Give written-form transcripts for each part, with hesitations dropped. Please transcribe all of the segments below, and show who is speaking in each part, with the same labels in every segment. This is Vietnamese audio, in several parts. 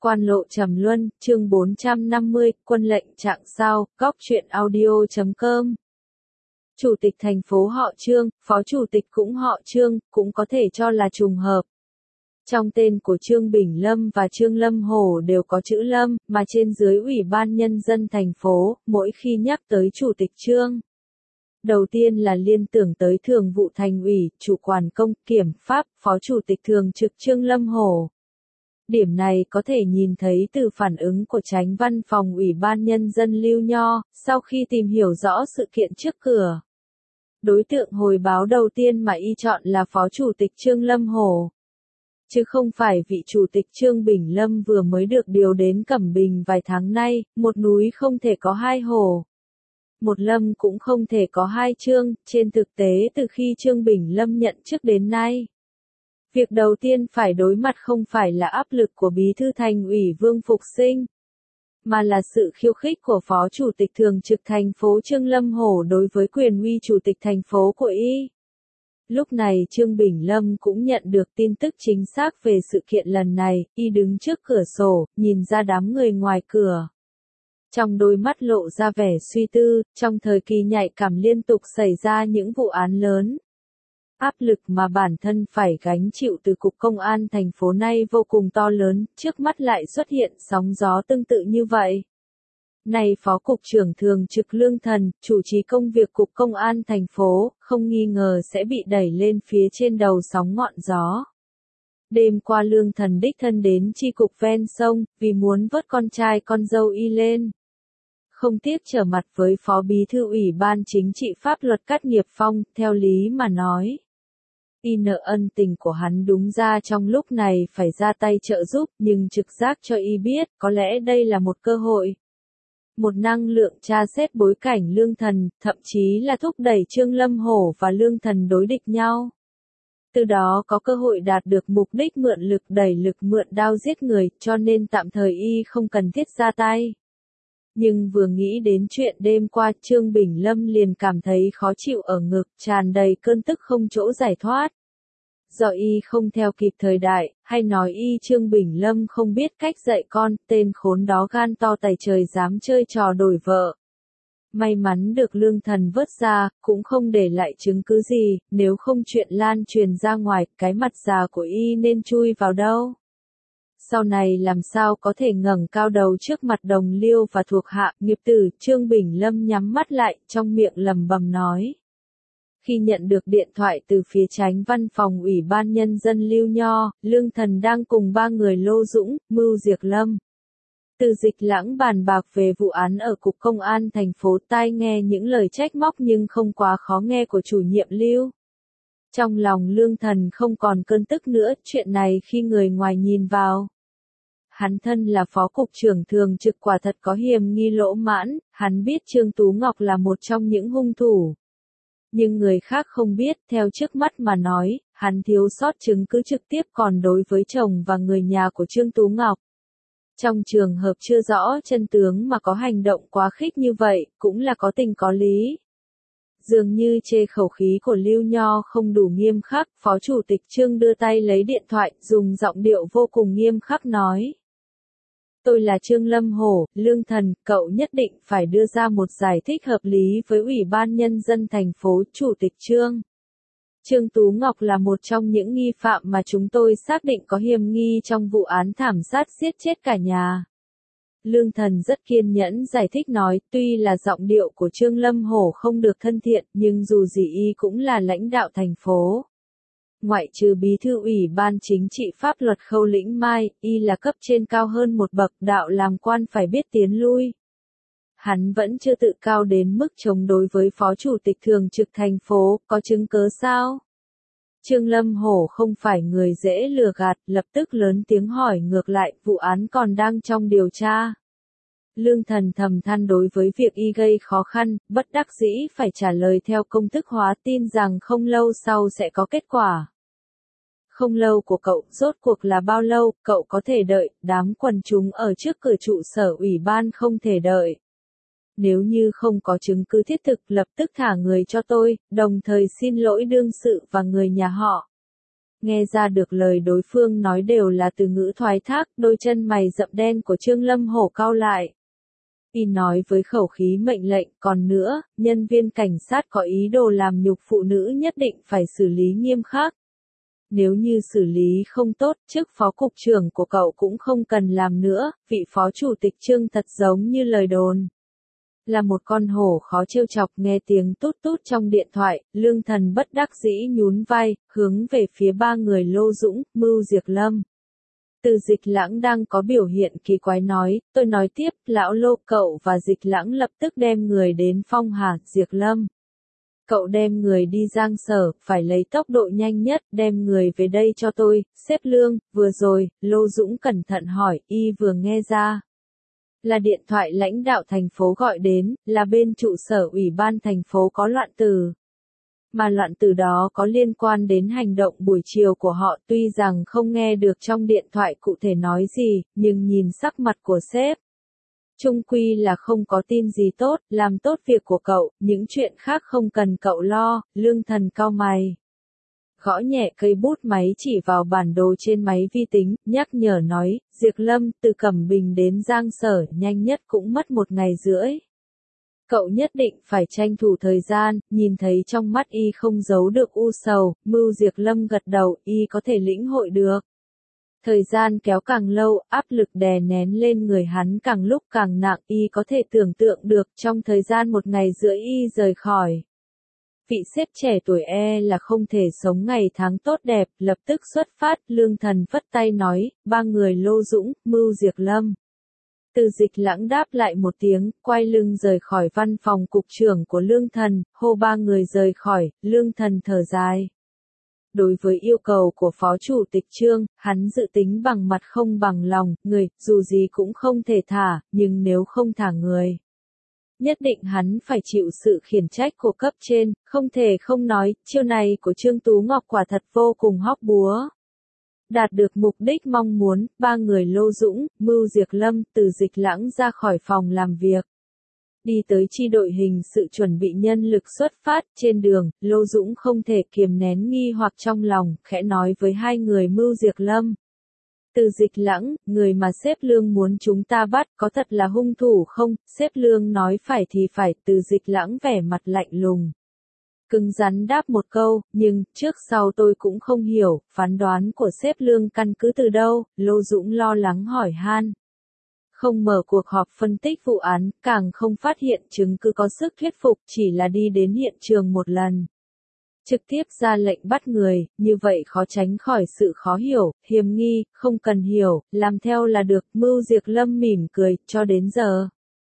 Speaker 1: Quan lộ trầm luân, chương 450, quân lệnh trạng sao, góc truyện audio.com. Chủ tịch thành phố họ Trương, phó chủ tịch cũng họ Trương, cũng có thể cho là trùng hợp. Trong tên của Trương Bình Lâm và Trương Lâm Hồ đều có chữ Lâm, mà trên dưới Ủy ban Nhân dân thành phố, mỗi khi nhắc tới Chủ tịch Trương, đầu tiên là liên tưởng tới Thường vụ Thành ủy, Chủ quản Công, Kiểm pháp, Phó Chủ tịch Thường trực Trương Lâm Hồ. Điểm này có thể nhìn thấy từ phản ứng của Chánh Văn phòng Ủy ban Nhân dân Lưu Nho, sau khi tìm hiểu rõ sự kiện trước cửa. Đối tượng hồi báo đầu tiên mà y chọn là Phó Chủ tịch Trương Lâm Hồ, chứ không phải vị Chủ tịch Trương Bình Lâm vừa mới được điều đến Cẩm Bình vài tháng nay. Một núi không thể có hai hồ, một Lâm cũng không thể có hai Trương. Trên thực tế từ khi Trương Bình Lâm nhận chức đến nay, việc đầu tiên phải đối mặt không phải là áp lực của Bí thư Thành ủy Vương Phục Sinh, mà là sự khiêu khích của Phó Chủ tịch Thường trực thành phố Trương Lâm Hồ đối với quyền uy Chủ tịch thành phố của y. Lúc này Trương Bình Lâm cũng nhận được tin tức chính xác về sự kiện lần này, y đứng trước cửa sổ, nhìn ra đám người ngoài cửa. Trong đôi mắt lộ ra vẻ suy tư, trong thời kỳ nhạy cảm liên tục xảy ra những vụ án lớn. Áp lực mà bản thân phải gánh chịu từ Cục Công an thành phố nay vô cùng to lớn, trước mắt lại xuất hiện sóng gió tương tự như vậy. Này Phó Cục trưởng Thường trực Lương Thần, chủ trì công việc Cục Công an thành phố, không nghi ngờ sẽ bị đẩy lên phía trên đầu sóng ngọn gió. Đêm qua Lương Thần đích thân đến chi cục ven sông, vì muốn vớt con trai con dâu y lên. Không tiếc trở mặt với Phó Bí thư Ủy ban Chính trị Pháp luật Cát Nghiệp Phong, theo lý mà nói, y nợ ân tình của hắn, đúng ra trong lúc này phải ra tay trợ giúp, nhưng trực giác cho y biết, có lẽ đây là một cơ hội. Một năng lượng tra xét bối cảnh Lương Thần, thậm chí là thúc đẩy Trương Lâm Hồ và Lương Thần đối địch nhau. Từ đó có cơ hội đạt được mục đích mượn lực đẩy lực, mượn đao giết người, cho nên tạm thời y không cần thiết ra tay. Nhưng vừa nghĩ đến chuyện đêm qua, Trương Bình Lâm liền cảm thấy khó chịu ở ngực, tràn đầy cơn tức không chỗ giải thoát. Do y không theo kịp thời đại, hay nói y Trương Bình Lâm không biết cách dạy con, tên khốn đó gan to tày trời dám chơi trò đổi vợ. May mắn được Lương Thần vớt ra, cũng không để lại chứng cứ gì, nếu không chuyện lan truyền ra ngoài, cái mặt già của y nên chui vào đâu. Sau này làm sao có thể ngẩng cao đầu trước mặt đồng liêu và thuộc hạ. Nghiệp tử, Trương Bình Lâm nhắm mắt lại, trong miệng lẩm bẩm nói. Khi nhận được điện thoại từ phía Chánh Văn phòng Ủy ban Nhân dân Lưu Nho, Lương Thần đang cùng ba người Lô Dũng, Mưu Diệc Lâm, Từ Dịch Lãng bàn bạc về vụ án ở Cục Công an thành phố. Tai nghe những lời trách móc nhưng không quá khó nghe của chủ nhiệm Lưu. Trong lòng Lương Thần không còn cơn tức nữa, chuyện này khi người ngoài nhìn vào. Hắn thân là Phó Cục trưởng Thường trực quả thật có hiềm nghi lỗ mãn, hắn biết Trương Tú Ngọc là một trong những hung thủ. Nhưng người khác không biết, theo trước mắt mà nói, hắn thiếu sót chứng cứ trực tiếp, còn đối với chồng và người nhà của Trương Tú Ngọc. Trong trường hợp chưa rõ chân tướng mà có hành động quá khích như vậy, cũng là có tình có lý. Dường như chê khẩu khí của Lưu Nho không đủ nghiêm khắc, Phó Chủ tịch Trương đưa tay lấy điện thoại, dùng giọng điệu vô cùng nghiêm khắc nói. Tôi là Trương Lâm Hồ, Lương Thần, cậu nhất định phải đưa ra một giải thích hợp lý với Ủy ban Nhân dân thành phố. Chủ tịch Trương. Trương Tú Ngọc là một trong những nghi phạm mà chúng tôi xác định có hiềm nghi trong vụ án thảm sát giết chết cả nhà. Lương Thần rất kiên nhẫn giải thích nói, tuy là giọng điệu của Trương Lâm Hồ không được thân thiện, nhưng dù gì y cũng là lãnh đạo thành phố. Ngoại trừ Bí thư Ủy ban Chính trị Pháp luật Khâu Lĩnh Mai, y là cấp trên cao hơn một bậc, đạo làm quan phải biết tiến lui. Hắn vẫn chưa tự cao đến mức chống đối với Phó Chủ tịch Thường trực thành phố, có chứng cớ sao? Trương Lâm Hồ không phải người dễ lừa gạt, lập tức lớn tiếng hỏi ngược lại, vụ án còn đang trong điều tra. Lương Thần thầm than đối với việc y gây khó khăn, bất đắc dĩ phải trả lời theo công thức hóa, tin rằng không lâu sau sẽ có kết quả. Không lâu của cậu, rốt cuộc là bao lâu, cậu có thể đợi, đám quần chúng ở trước cửa trụ sở ủy ban không thể đợi. Nếu như không có chứng cứ thiết thực, lập tức thả người cho tôi, đồng thời xin lỗi đương sự và người nhà họ. Nghe ra được lời đối phương nói đều là từ ngữ thoái thác, đôi chân mày rậm đen của Trương Lâm Hổ cau lại. Y nói với khẩu khí mệnh lệnh, còn nữa, nhân viên cảnh sát có ý đồ làm nhục phụ nữ nhất định phải xử lý nghiêm khắc. Nếu như xử lý không tốt, chức phó cục trưởng của cậu cũng không cần làm nữa, vị phó chủ tịch Trương thật giống như lời đồn. Là một con hổ khó trêu chọc, nghe tiếng tút tút trong điện thoại, Lương Thần bất đắc dĩ nhún vai, hướng về phía ba người Lô Dũng, Mưu Diệc Lâm. Từ Dịch Lãng đang có biểu hiện kỳ quái nói, tôi nói tiếp, lão Lô, cậu và Dịch Lãng lập tức đem người đến Phong Hà, Diệc Lâm. Cậu đem người đi Giang Sở, phải lấy tốc độ nhanh nhất, đem người về đây cho tôi, sếp Lương, vừa rồi, Lô Dũng cẩn thận hỏi, y vừa nghe ra. Là điện thoại lãnh đạo thành phố gọi đến, là bên trụ sở ủy ban thành phố có loạn từ. Mà loạn từ đó có liên quan đến hành động buổi chiều của họ, tuy rằng không nghe được trong điện thoại cụ thể nói gì, nhưng nhìn sắc mặt của sếp. Chung quy là không có tin gì tốt, làm tốt việc của cậu, những chuyện khác không cần cậu lo, Lương Thần cau mày. Gõ nhẹ cây bút máy chỉ vào bản đồ trên máy vi tính, nhắc nhở nói, Diệc Lâm, từ Cẩm Bình đến Giang Sở, nhanh nhất cũng mất 1 ngày rưỡi. Cậu nhất định phải tranh thủ thời gian, nhìn thấy trong mắt y không giấu được u sầu, Mưu Diệc Lâm gật đầu, y có thể lĩnh hội được. Thời gian kéo càng lâu, áp lực đè nén lên người hắn càng lúc càng nặng, y có thể tưởng tượng được trong thời gian 1 ngày rưỡi y rời khỏi. Vị sếp trẻ tuổi là không thể sống ngày tháng tốt đẹp, lập tức xuất phát, Lương Thần phất tay nói, ba người Lô Dũng, Mưu Diệc Lâm. Từ Dịch Lãng đáp lại một tiếng, quay lưng rời khỏi văn phòng cục trưởng của Lương Thần, hô ba người rời khỏi, Lương Thần thở dài. Đối với yêu cầu của Phó Chủ tịch Trương, hắn dự tính bằng mặt không bằng lòng, người, dù gì cũng không thể thả, nhưng nếu không thả người. Nhất định hắn phải chịu sự khiển trách của cấp trên, không thể không nói, chiêu này của Trương Tú Ngọc quả thật vô cùng hóc búa. Đạt được mục đích mong muốn, ba người Lô Dũng, Mưu Diệc Lâm, từ Dịch Lãng ra khỏi phòng làm việc. Đi tới chi đội hình sự chuẩn bị nhân lực xuất phát, trên đường, Lô Dũng không thể kiềm nén nghi hoặc trong lòng, khẽ nói với hai người Mưu Diệc Lâm. Từ Dịch Lãng, người mà sếp Lương muốn chúng ta bắt có thật là hung thủ không? Sếp Lương nói phải thì phải, Từ Dịch Lãng vẻ mặt lạnh lùng. Cứng rắn đáp một câu, nhưng, trước sau tôi cũng không hiểu, phán đoán của sếp Lương căn cứ từ đâu, Lô Dũng lo lắng hỏi han. Không mở cuộc họp phân tích vụ án, càng không phát hiện chứng cứ có sức thuyết phục, chỉ là đi đến hiện trường một lần. Trực tiếp ra lệnh bắt người, như vậy khó tránh khỏi sự khó hiểu, hiềm nghi, không cần hiểu, làm theo là được, Mưu Diệc Lâm mỉm cười, cho đến giờ.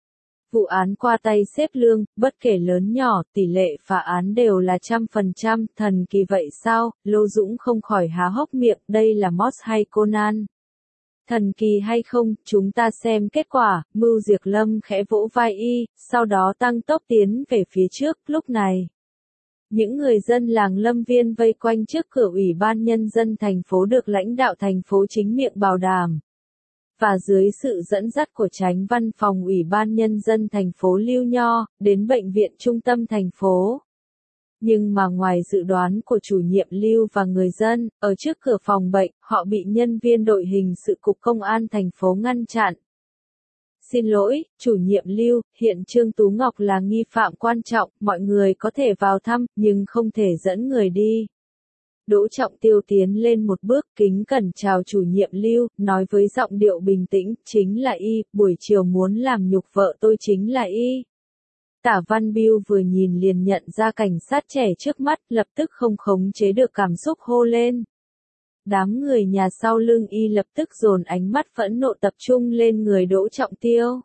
Speaker 1: Vụ án qua tay sếp Lương, bất kể lớn nhỏ, tỷ lệ phá án đều là 100%, thần kỳ vậy sao, Lô Dũng không khỏi há hốc miệng, đây là Moss hay Conan. Thần kỳ hay không, chúng ta xem kết quả, Mưu Diệc Lâm khẽ vỗ vai y, sau đó tăng tốc tiến về phía trước, lúc này. Những người dân làng Lâm Viên vây quanh trước cửa Ủy ban Nhân dân thành phố được lãnh đạo thành phố chính miệng bảo đảm. Và dưới sự dẫn dắt của Chánh Văn phòng Ủy ban Nhân dân thành phố Lưu Nho, đến bệnh viện trung tâm thành phố. Nhưng mà ngoài dự đoán của chủ nhiệm Lưu và người dân, ở trước cửa phòng bệnh, họ bị nhân viên đội hình sự cục công an thành phố ngăn chặn. Xin lỗi, chủ nhiệm Lưu, hiện Trương Tú Ngọc là nghi phạm quan trọng, mọi người có thể vào thăm, nhưng không thể dẫn người đi. Đỗ Trọng Tiêu tiến lên một bước, kính cẩn chào chủ nhiệm Lưu, nói với giọng điệu bình tĩnh, chính là y, buổi chiều muốn làm nhục vợ tôi chính là y. Tả Văn Biêu vừa nhìn liền nhận ra cảnh sát trẻ trước mắt, lập tức không khống chế được cảm xúc hô lên. Đám người nhà sau lưng y lập tức dồn ánh mắt phẫn nộ tập trung lên người Đỗ Trọng Tiêu.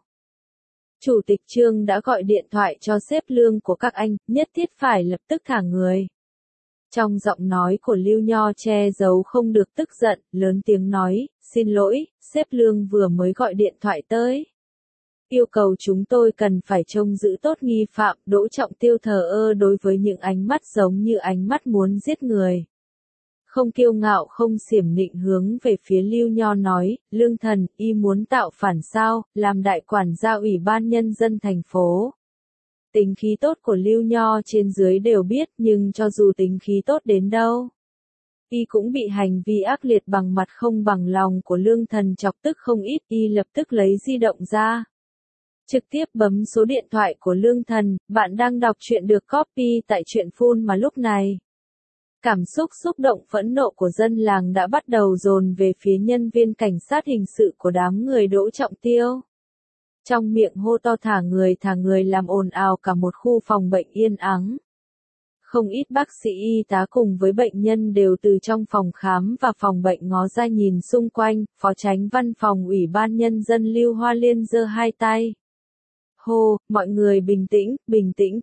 Speaker 1: Chủ tịch Trương đã gọi điện thoại cho sếp Lương của các anh, nhất thiết phải lập tức thả người. Trong giọng nói của Lưu Nho che giấu không được tức giận, lớn tiếng nói, xin lỗi, sếp Lương vừa mới gọi điện thoại tới. Yêu cầu chúng tôi cần phải trông giữ tốt nghi phạm, Đỗ Trọng Tiêu thờ ơ đối với những ánh mắt giống như ánh mắt muốn giết người. Không kiêu ngạo không xiểm nịnh hướng về phía Lưu Nho nói, Lương Thần, y muốn tạo phản sao, làm đại quản gia Ủy ban Nhân dân thành phố. Tính khí tốt của Lưu Nho trên dưới đều biết, nhưng cho dù tính khí tốt đến đâu, Y cũng bị hành vi ác liệt bằng mặt không bằng lòng của Lương Thần chọc tức không ít. Y lập tức lấy di động ra, trực tiếp bấm số điện thoại của Lương Thần. Bạn đang đọc truyện được copy tại truyện phun mà lúc này. Cảm xúc xúc động phẫn nộ của dân làng đã bắt đầu dồn về phía nhân viên cảnh sát hình sự của đám người Đỗ Trọng Tiêu. Trong miệng hô to thả người làm ồn ào cả một khu phòng bệnh yên ắng. Không ít bác sĩ y tá cùng với bệnh nhân đều từ trong phòng khám và phòng bệnh ngó ra nhìn xung quanh. Phó Chánh Văn phòng Ủy ban Nhân dân Lưu Hoa Liên giơ hai tay. Hô, mọi người bình tĩnh,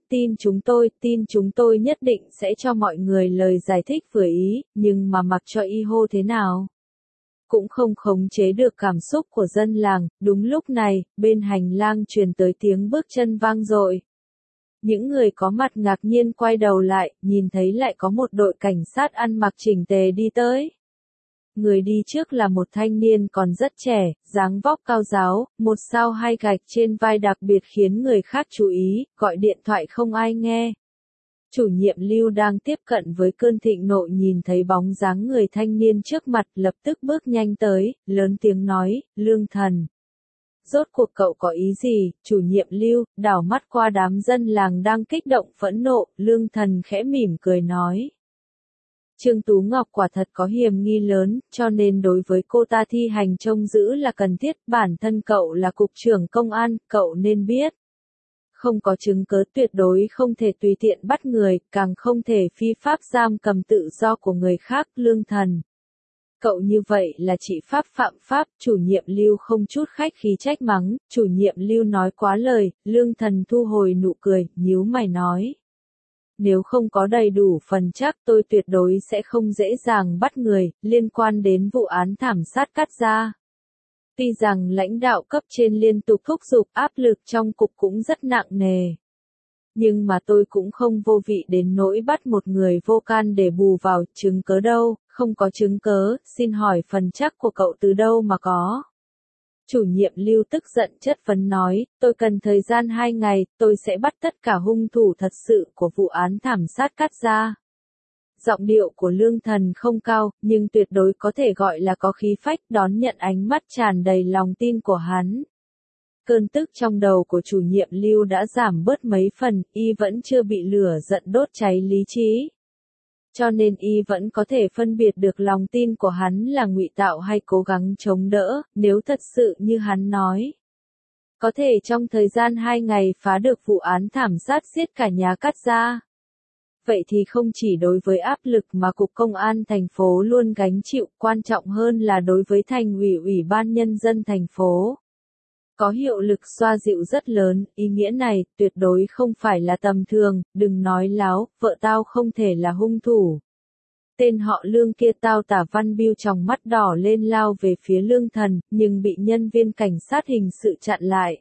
Speaker 1: tin chúng tôi nhất định sẽ cho mọi người lời giải thích vừa ý, nhưng mà mặc cho y hô thế nào cũng không khống chế được cảm xúc của dân làng. Đúng lúc này, bên hành lang truyền tới tiếng bước chân vang dội. Những người có mặt ngạc nhiên quay đầu lại, nhìn thấy lại có một đội cảnh sát ăn mặc chỉnh tề đi tới. Người đi trước là một thanh niên còn rất trẻ, dáng vóc cao ráo, một sao hai gạch trên vai đặc biệt khiến người khác chú ý, gọi điện thoại không ai nghe. Chủ nhiệm Lưu đang tiếp cận với cơn thịnh nộ nhìn thấy bóng dáng người thanh niên trước mặt lập tức bước nhanh tới, lớn tiếng nói, Lương Thần. Rốt cuộc cậu có ý gì? Chủ nhiệm Lưu, đảo mắt qua đám dân làng đang kích động phẫn nộ, Lương Thần khẽ mỉm cười nói. Trương Tú Ngọc quả thật có hiểm nghi lớn, cho nên đối với cô ta thi hành trông giữ là cần thiết, bản thân cậu là cục trưởng công an, cậu nên biết. Không có chứng cứ tuyệt đối không thể tùy tiện bắt người, càng không thể phi pháp giam cầm tự do của người khác, Lương Thần. Cậu như vậy là chỉ pháp phạm pháp, chủ nhiệm Lưu không chút khách khí trách mắng, chủ nhiệm Lưu nói quá lời, Lương Thần thu hồi nụ cười, nhíu mày nói. Nếu không có đầy đủ phần chắc tôi tuyệt đối sẽ không dễ dàng bắt người, liên quan đến vụ án thảm sát Cát Gia. Tuy rằng lãnh đạo cấp trên liên tục thúc giục áp lực trong cục cũng rất nặng nề. Nhưng mà tôi cũng không vô vị đến nỗi bắt một người vô can để bù vào, chứng cớ đâu, không có chứng cớ, xin hỏi phần chắc của cậu từ đâu mà có. Chủ nhiệm Lưu tức giận chất vấn nói, tôi cần thời gian 2 ngày, tôi sẽ bắt tất cả hung thủ thật sự của vụ án thảm sát Cát Gia. Giọng điệu của Lương Thần không cao, nhưng tuyệt đối có thể gọi là có khí phách, đón nhận ánh mắt tràn đầy lòng tin của hắn. Cơn tức trong đầu của chủ nhiệm Lưu đã giảm bớt mấy phần, y vẫn chưa bị lửa giận đốt cháy lý trí. Cho nên y vẫn có thể phân biệt được lòng tin của hắn là ngụy tạo hay cố gắng chống đỡ, nếu thật sự như hắn nói. Có thể trong thời gian 2 ngày phá được vụ án thảm sát giết cả nhà Cát Gia. Vậy thì không chỉ đối với áp lực mà Cục Công an thành phố luôn gánh chịu, quan trọng hơn là đối với Thành ủy Ủy ban Nhân dân thành phố. Có hiệu lực xoa dịu rất lớn, ý nghĩa này tuyệt đối không phải là tầm thường, đừng nói láo, vợ tao không thể là hung thủ. Tên họ Lương kia tao Tả Văn Biêu tròng mắt đỏ lên lao về phía Lương Thần, nhưng bị nhân viên cảnh sát hình sự chặn lại.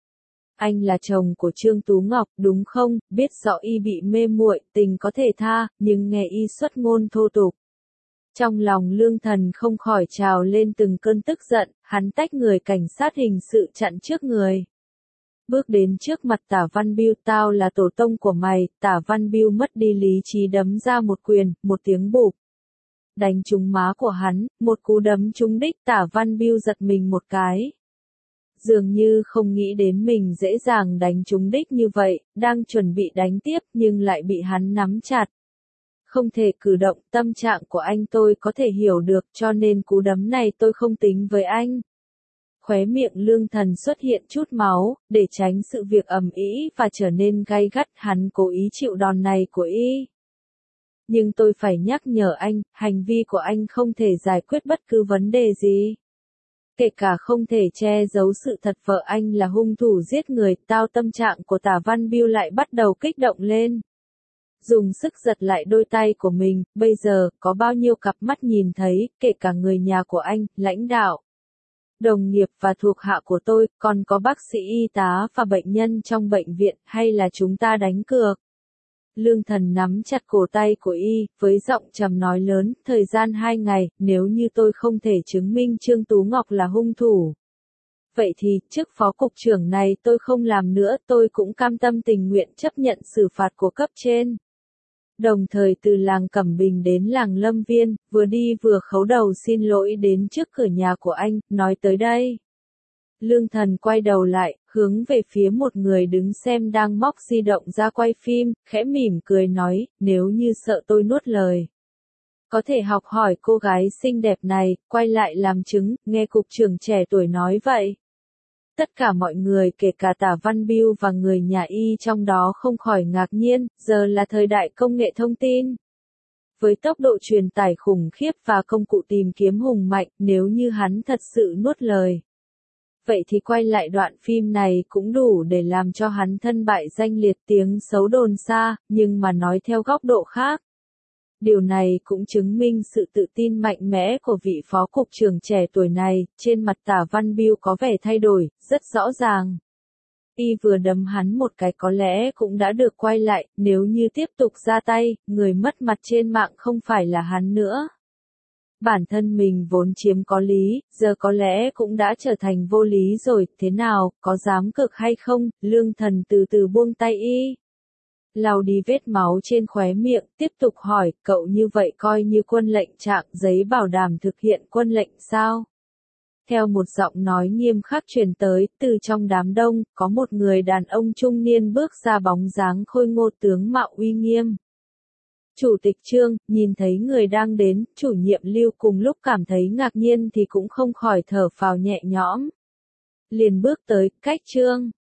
Speaker 1: Anh là chồng của Trương Tú Ngọc, đúng không? Biết rõ y bị mê muội, tình có thể tha, nhưng nghe y xuất ngôn thô tục. Trong lòng Lương Thần không khỏi trào lên từng cơn tức giận, hắn tách người cảnh sát hình sự chặn trước người. Bước đến trước mặt Tả Văn Biêu, tao là tổ tông của mày, Tả Văn Biêu mất đi lý trí đấm ra một quyền, một tiếng bụp. Đánh trúng má của hắn, một cú đấm trúng đích, Tả Văn Biêu giật mình một cái. Dường như không nghĩ đến mình dễ dàng đánh trúng đích như vậy, đang chuẩn bị đánh tiếp nhưng lại bị hắn nắm chặt. Không thể cử động, tâm trạng của anh tôi có thể hiểu được, cho nên cú đấm này tôi không tính với anh. Khóe miệng Lương Thần xuất hiện chút máu, để tránh sự việc ầm ĩ và trở nên gay gắt, hắn cố ý chịu đòn này của y. Nhưng tôi phải nhắc nhở anh, hành vi của anh không thể giải quyết bất cứ vấn đề gì. Kể cả không thể che giấu sự thật vợ anh là hung thủ giết người, tâm trạng của Tả Văn Biêu lại bắt đầu kích động lên. Dùng sức giật lại đôi tay của mình, bây giờ, có bao nhiêu cặp mắt nhìn thấy, kể cả người nhà của anh, lãnh đạo, đồng nghiệp và thuộc hạ của tôi, còn có bác sĩ y tá và bệnh nhân trong bệnh viện, hay là chúng ta đánh cược. Lương Thần nắm chặt cổ tay của y, với giọng trầm nói lớn, thời gian 2 ngày, nếu như tôi không thể chứng minh Trương Tú Ngọc là hung thủ. Vậy thì, chức phó cục trưởng này tôi không làm nữa, tôi cũng cam tâm tình nguyện chấp nhận xử phạt của cấp trên. Đồng thời từ làng Cẩm Bình đến làng Lâm Viên, vừa đi vừa khấu đầu xin lỗi đến trước cửa nhà của anh, nói tới đây. Lương Thần quay đầu lại, hướng về phía một người đứng xem đang móc di động ra quay phim, khẽ mỉm cười nói, nếu như sợ tôi nuốt lời. Có thể học hỏi cô gái xinh đẹp này, quay lại làm chứng, nghe cục trưởng trẻ tuổi nói vậy. Tất cả mọi người kể cả Tả Văn Biêu và người nhà Y trong đó không khỏi ngạc nhiên, giờ là thời đại công nghệ thông tin. Với tốc độ truyền tải khủng khiếp và công cụ tìm kiếm hùng mạnh, nếu như hắn thật sự nuốt lời. Vậy thì quay lại đoạn phim này cũng đủ để làm cho hắn thân bại danh liệt tiếng xấu đồn xa, nhưng mà nói theo góc độ khác. Điều này cũng chứng minh sự tự tin mạnh mẽ của vị phó cục trưởng trẻ tuổi này, trên mặt Tả Văn Biêu có vẻ thay đổi, rất rõ ràng. Y vừa đấm hắn một cái có lẽ cũng đã được quay lại, nếu như tiếp tục ra tay, người mất mặt trên mạng không phải là hắn nữa. Bản thân mình vốn chiếm có lý, giờ có lẽ cũng đã trở thành vô lý rồi, thế nào, có dám cực hay không, Lương Thần từ từ buông tay Y. Lau đi vết máu trên khóe miệng, tiếp tục hỏi, cậu như vậy coi như quân lệnh trạng giấy bảo đảm thực hiện quân lệnh sao? Theo một giọng nói nghiêm khắc truyền tới, từ trong đám đông, có một người đàn ông trung niên bước ra bóng dáng khôi ngô tướng mạo uy nghiêm. Chủ tịch Trương, nhìn thấy người đang đến, chủ nhiệm Lưu cùng lúc cảm thấy ngạc nhiên thì cũng không khỏi thở phào nhẹ nhõm. Liền bước tới, cách Trương.